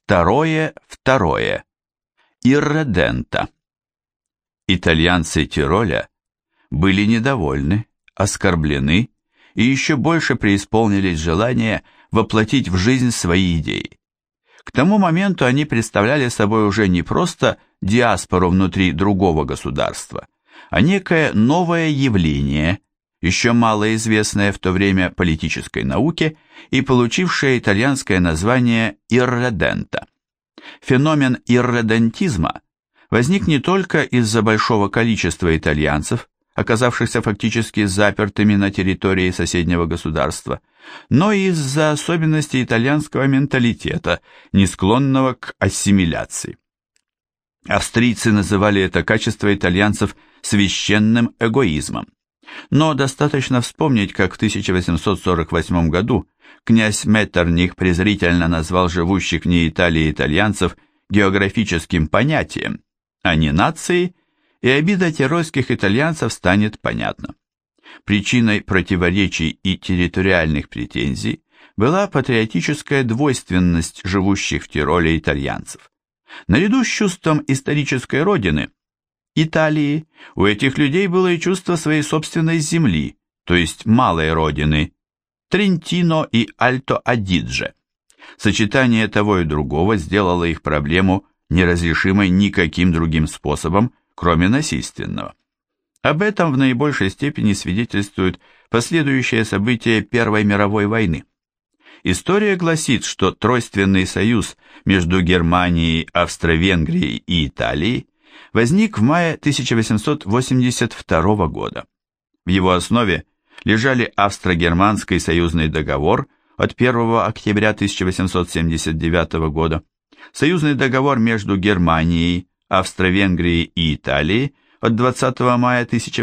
Второе. Ирредента. Итальянцы Тироля были недовольны, оскорблены и еще больше преисполнились желания воплотить в жизнь свои идеи. К тому моменту они представляли собой уже не просто диаспору внутри другого государства, а некое новое явление, еще малоизвестное в то время политической науке и получившее итальянское название ирредента. Феномен ирредентизма возник не только из-за большого количества итальянцев, оказавшихся фактически запертыми на территории соседнего государства, но и из-за особенностей итальянского менталитета, не склонного к ассимиляции. Австрийцы называли это качество итальянцев священным эгоизмом. Но достаточно вспомнить, как в 1848 году князь Меттерних презрительно назвал живущих вне Италии итальянцев географическим понятием, а не нацией, и обида тирольских итальянцев станет понятна. Причиной противоречий и территориальных претензий была патриотическая двойственность живущих в Тироле итальянцев. Наряду с чувством исторической родины, Италии, у этих людей было и чувство своей собственной земли, то есть малой родины, Трентино и Альто-Адидже. Сочетание того и другого сделало их проблему неразрешимой никаким другим способом, кроме насильственного. Об этом в наибольшей степени свидетельствуют последующие события Первой мировой войны. История гласит, что тройственный союз между Германией, Австро-Венгрией и Италией возник в мае 1882 года. В его основе лежали Австро-Германский союзный договор от 1 октября 1879 года, союзный договор между Германией, Австро-Венгрией и Италией от 20 мая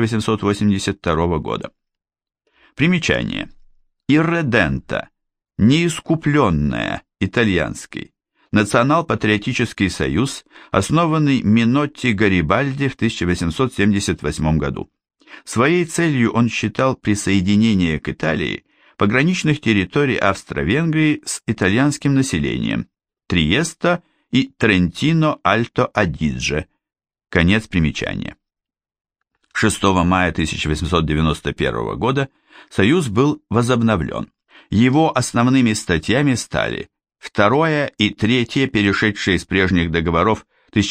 1882 года. Примечание. Ирредента, неискупленная, итальянский, национал-патриотический союз, основанный Минотти Гарибальди в 1878 году. Своей целью он считал присоединение к Италии пограничных территорий Австро-Венгрии с итальянским населением, Триеста и Трентино-Альто-Адидже. Конец примечания. 6 мая 1891 года союз был возобновлен. Его основными статьями стали второе и третье, перешедшие из прежних договоров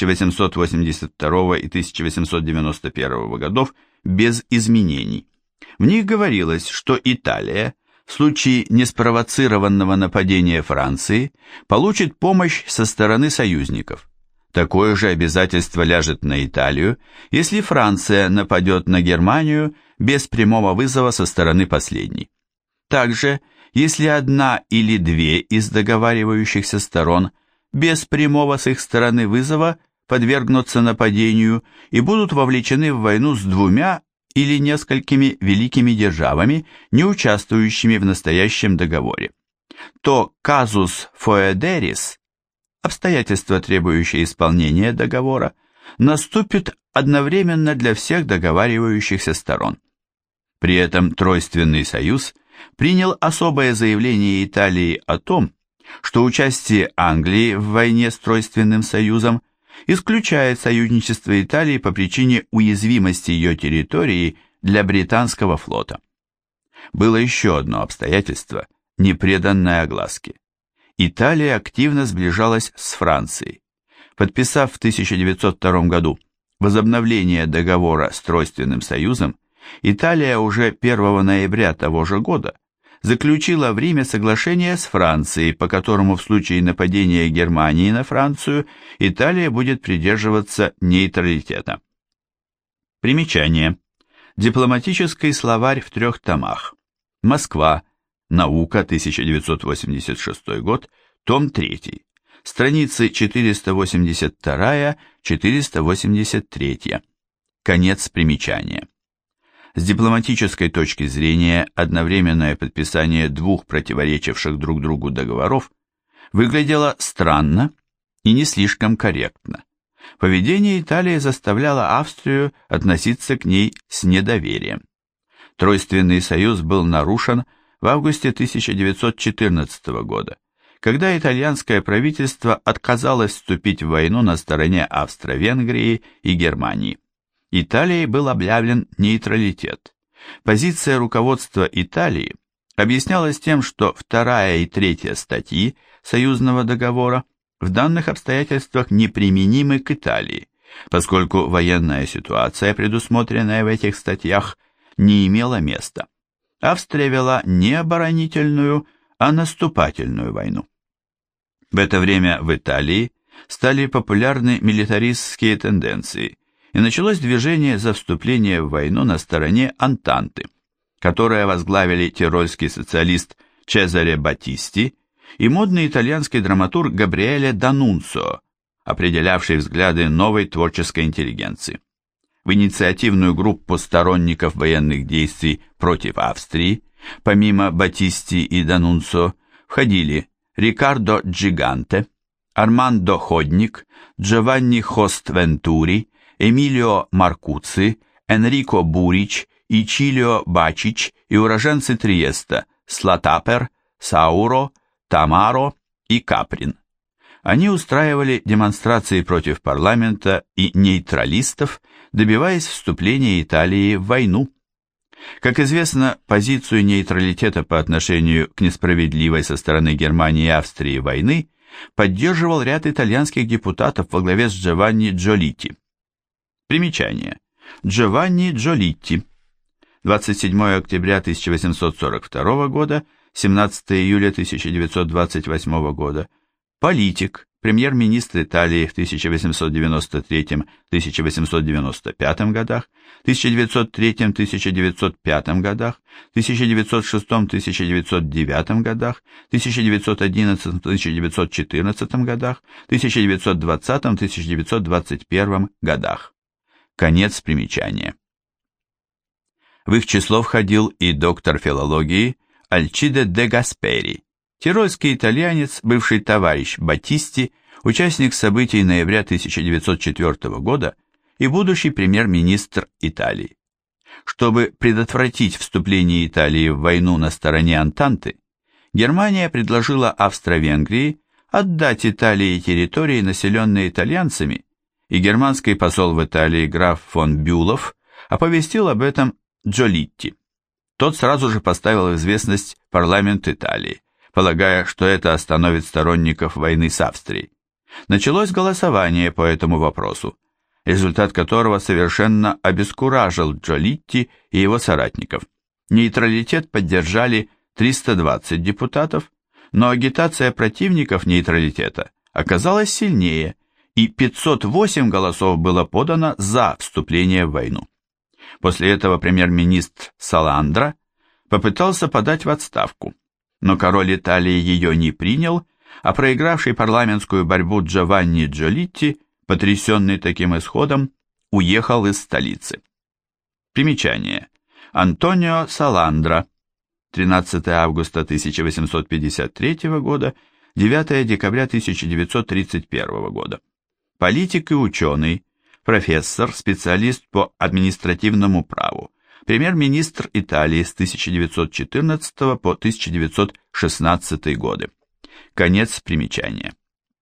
1882 и 1891 годов без изменений. В них говорилось, что Италия в случае неспровоцированного нападения Франции получит помощь со стороны союзников. Такое же обязательство ляжет на Италию, если Франция нападет на Германию без прямого вызова со стороны последней. Также, если одна или две из договаривающихся сторон без прямого с их стороны вызова подвергнутся нападению и будут вовлечены в войну с двумя или несколькими великими державами, не участвующими в настоящем договоре, то казус фоедерис, обстоятельства, требующие исполнения договора, наступит одновременно для всех договаривающихся сторон. При этом Тройственный союз принял особое заявление Италии о том, что участие Англии в войне с Тройственным союзом исключает союзничество Италии по причине уязвимости ее территории для британского флота. Было еще одно обстоятельство, не преданное огласке. Италия активно сближалась с Францией. Подписав в 1902 году возобновление договора с Тройственным союзом, Италия уже 1 ноября того же года заключила в Риме соглашение с Францией, по которому в случае нападения Германии на Францию Италия будет придерживаться нейтралитета. Примечание. Дипломатический словарь в 3 томах. Москва. Наука, 1986 год, том 3. Страницы 482-483. Конец примечания. С дипломатической точки зрения одновременное подписание двух противоречивших друг другу договоров выглядело странно и не слишком корректно. Поведение Италии заставляло Австрию относиться к ней с недоверием. Тройственный союз был нарушен в августе 1914 года, когда итальянское правительство отказалось вступить в войну на стороне Австро-Венгрии и Германии. Италией был объявлен нейтралитет. Позиция руководства Италии объяснялась тем, что 2 и 3 статьи союзного договора в данных обстоятельствах неприменимы к Италии, поскольку военная ситуация, предусмотренная в этих статьях, не имела места. Австрия вела не оборонительную, а наступательную войну. В это время в Италии стали популярны милитаристские тенденции, и началось движение за вступление в войну на стороне Антанты, которое возглавили тирольский социалист Чезаре Батисти и модный итальянский драматург Габриэле Данунцио, определявший взгляды новой творческой интеллигенции. В инициативную группу сторонников военных действий против Австрии, помимо Батисти и Данунцио, входили Рикардо Джиганте, Армандо Ходник, Джованни Хост Вентури, Эмилио Маркуци, Энрико Бурич и Чилио Бачич и уроженцы Триеста Слатапер, Сауро, Тамаро и Каприн. Они устраивали демонстрации против парламента и нейтралистов, добиваясь вступления Италии в войну. Как известно, позицию нейтралитета по отношению к несправедливой со стороны Германии и Австрии войны поддерживал ряд итальянских депутатов во главе с Джованни Джолитти. Примечание. Джованни Джолитти. 27 октября 1842 года, 17 июля 1928 года. Политик, премьер-министр Италии в 1893-1895 годах, 1903-1905 годах, 1906-1909 годах, 1911-1914 годах, 1920-1921 годах. Конец примечания. В их число входил и доктор филологии Альчиде де Гаспери, тирольский итальянец, бывший товарищ Батисти, участник событий ноября 1904 года и будущий премьер-министр Италии. Чтобы предотвратить вступление Италии в войну на стороне Антанты, Германия предложила Австро-Венгрии отдать Италии территории, населенные итальянцами, и германский посол в Италии граф фон Бюлов оповестил об этом Джолитти. Тот сразу же поставил в известность парламент Италии, полагая, что это остановит сторонников войны с Австрией. Началось голосование по этому вопросу, результат которого совершенно обескуражил Джолитти и его соратников. Нейтралитет поддержали 320 депутатов, но агитация противников нейтралитета оказалась сильнее, и 508 голосов было подано за вступление в войну. После этого премьер-министр Саландра попытался подать в отставку, но король Италии ее не принял, а проигравший парламентскую борьбу Джованни Джолитти, потрясенный таким исходом, уехал из столицы. Примечание. Антонио Саландра, 13 августа 1853 года, 9 декабря 1931 года. Политик и ученый, профессор, специалист по административному праву, премьер-министр Италии с 1914 по 1916 годы. Конец примечания.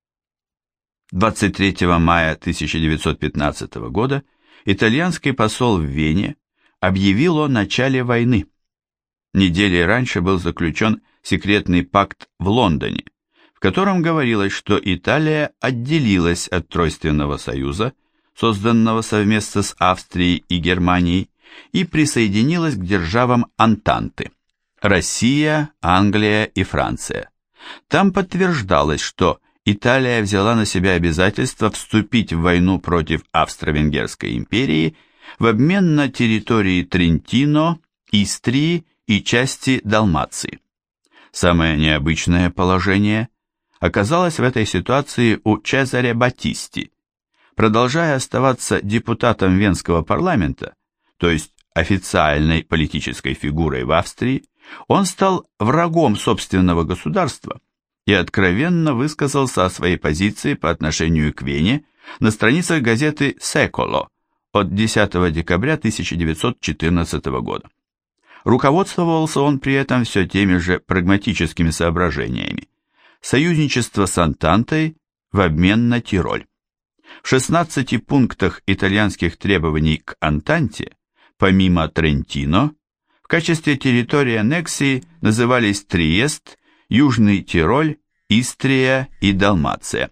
23 мая 1915 года итальянский посол в Вене объявил о начале войны. Неделей раньше был заключен секретный пакт в Лондоне, в котором говорилось, что Италия отделилась от Тройственного союза, созданного совместно с Австрией и Германией, и присоединилась к державам Антанты – Россия, Англия и Франция. Там подтверждалось, что Италия взяла на себя обязательство вступить в войну против Австро-Венгерской империи в обмен на территории Трентино, Истрии и части Далмации. Самое необычное положение оказалось в этой ситуации у Чезаре Батисти. Продолжая оставаться депутатом Венского парламента, то есть официальной политической фигурой в Австрии, он стал врагом собственного государства и откровенно высказался о своей позиции по отношению к Вене на страницах газеты «Секоло» от 10 декабря 1914 года. Руководствовался он при этом все теми же прагматическими соображениями. союзничество с Антантой в обмен на Тироль. В 16 пунктах итальянских требований к Антанте, помимо Трентино, в качестве территории аннексии назывались Триест, Южный Тироль, Истрия и Далмация.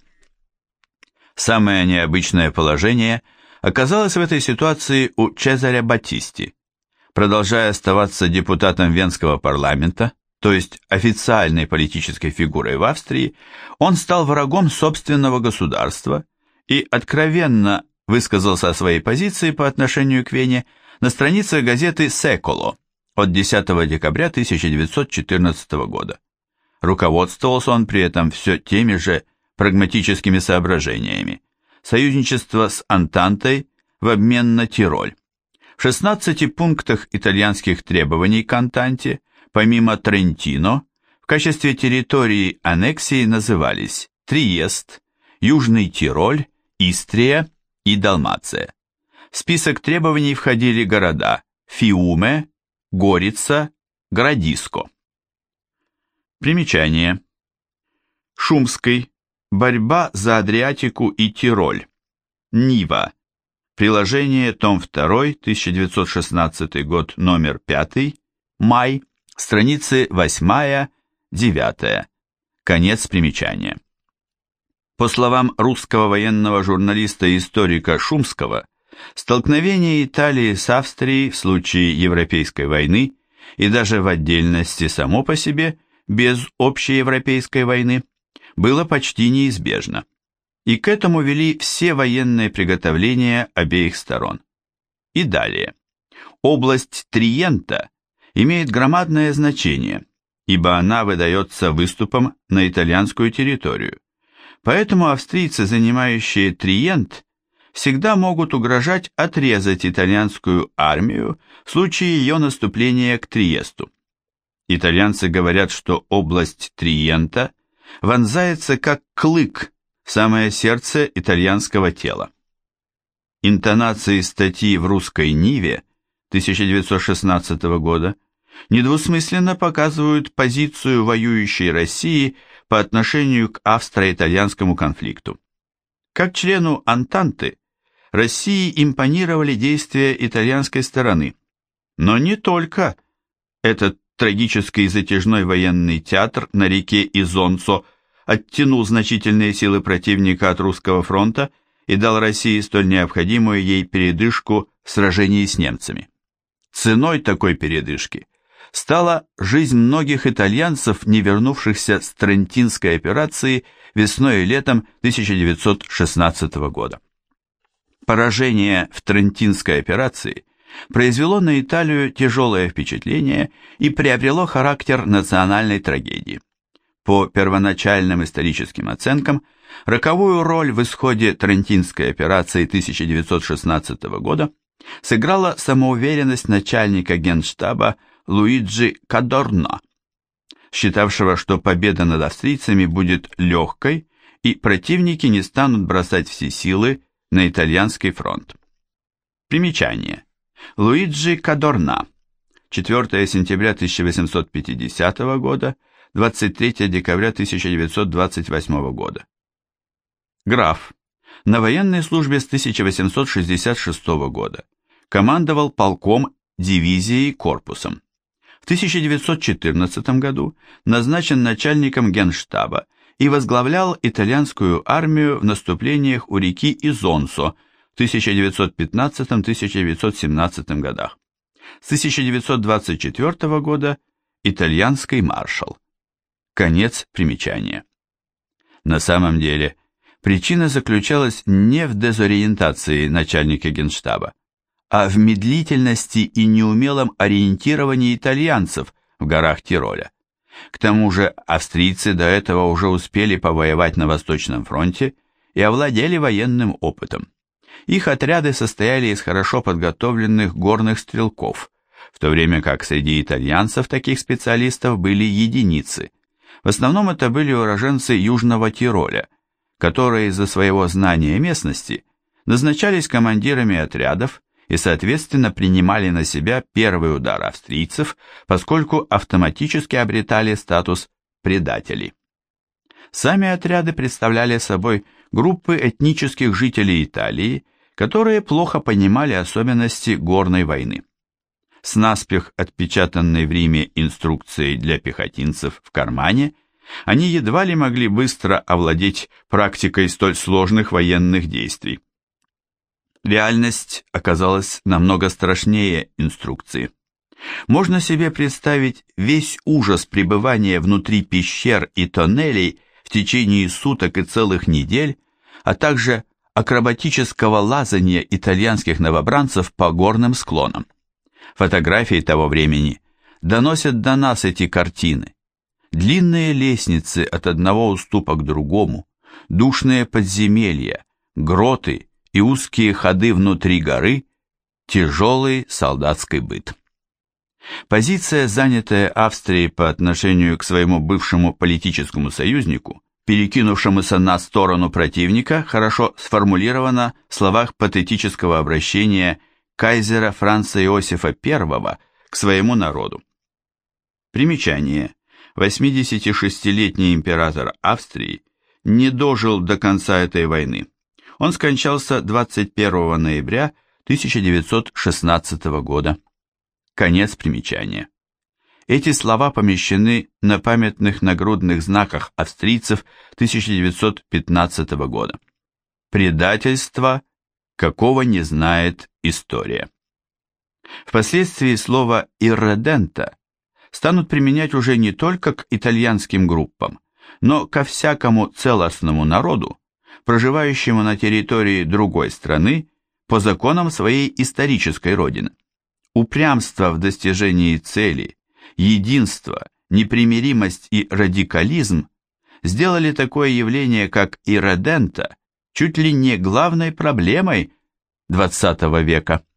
Самое необычное положение оказалось в этой ситуации у Чезаря Батисти. Продолжая оставаться депутатом Венского парламента, то есть официальной политической фигурой в Австрии, он стал врагом собственного государства и откровенно высказался о своей позиции по отношению к Вене на страницах газеты «Секоло» от 10 декабря 1914 года. Руководствовался он при этом все теми же прагматическими соображениями. Союзничество с Антантой в обмен на Тироль. В 16 пунктах итальянских требований к Антанте, помимо Трентино, в качестве территории аннексии назывались Триест, Южный Тироль, Истрия и Далмация. В список требований входили города Фиуме, Горица, Градиско. Примечание. Шумский. Борьба за Адриатику и Тироль. Нива. Приложение, том 2, 1916 год, номер 5, май, страницы 8-9. Конец примечания. По словам русского военного журналиста и историка Шумского, столкновение Италии с Австрией в случае Европейской войны и даже в отдельности само по себе, без общеевропейской войны, было почти неизбежно. И к этому вели все военные приготовления обеих сторон. И далее. Область Триента имеет громадное значение, ибо она выдается выступом на итальянскую территорию. Поэтому австрийцы, занимающие Триент, всегда могут угрожать отрезать итальянскую армию в случае ее наступления к Триесту. Итальянцы говорят, что область Триента вонзается как клык в самое сердце итальянского тела. Интонации статьи в «Русской Ниве» 1916 года недвусмысленно показывают позицию воюющей России по отношению к австро-итальянскому конфликту. Как члену Антанты, России импонировали действия итальянской стороны, но не только этот трагический и затяжной военный театр на реке Изонцо оттянул значительные силы противника от русского фронта и дал России столь необходимую ей передышку в сражении с немцами. Ценой такой передышки стала жизнь многих итальянцев, не вернувшихся с Трентинской операции весной и летом 1916 года. Поражение в Трентинской операции произвело на Италию тяжелое впечатление и приобрело характер национальной трагедии. По первоначальным историческим оценкам, роковую роль в исходе Трентинской операции 1916 года сыграла самоуверенность начальника Генштаба Луиджи Кадорна, считавшего, что победа над австрийцами будет легкой и противники не станут бросать все силы на итальянский фронт. Примечание. Луиджи Кадорна, 4 сентября 1850 года, 23 декабря 1928 года. Граф. На военной службе с 1866 года. Командовал полком, дивизией, корпусом. В 1914 году назначен начальником Генштаба и возглавлял итальянскую армию в наступлениях у реки Изонцо в 1915-1917 годах. С 1924 года итальянский маршал. Конец примечания. На самом деле, причина заключалась не в дезориентации начальника Генштаба, а в медлительности и неумелом ориентировании итальянцев в горах Тироля. К тому же австрийцы до этого уже успели повоевать на Восточном фронте и овладели военным опытом. Их отряды состояли из хорошо подготовленных горных стрелков, в то время как среди итальянцев таких специалистов были единицы. В основном это были уроженцы Южного Тироля, которые из-за своего знания местности назначались командирами отрядов и, соответственно, принимали на себя первый удар австрийцев, поскольку автоматически обретали статус предателей. Сами отряды представляли собой группы этнических жителей Италии, которые плохо понимали особенности горной войны. С наспех отпечатанной в Риме инструкцией для пехотинцев в кармане, они едва ли могли быстро овладеть практикой столь сложных военных действий. Реальность оказалась намного страшнее инструкции. Можно себе представить весь ужас пребывания внутри пещер и тоннелей в течение суток и целых недель, а также акробатического лазания итальянских новобранцев по горным склонам. Фотографии того времени доносят до нас эти картины. Длинные лестницы от одного уступа к другому, душные подземелья, гроты и узкие ходы внутри горы, тяжелый солдатский быт. Позиция, занятая Австрией по отношению к своему бывшему политическому союзнику, перекинувшемуся на сторону противника, хорошо сформулирована в словах патетического обращения кайзера Франца Иосифа I к своему народу. Примечание. 86-летний император Австрии не дожил до конца этой войны. Он скончался 21 ноября 1916 года. Конец примечания. Эти слова помещены на памятных нагрудных знаках австрийцев 1915 года. Предательство, какого не знает история. Впоследствии слово «ирредента» станут применять уже не только к итальянским группам, но ко всякому целостному народу, проживающему на территории другой страны по законам своей исторической родины. Упрямство в достижении цели, единство, непримиримость и радикализм сделали такое явление, как ирредента, чуть ли не главной проблемой XX века.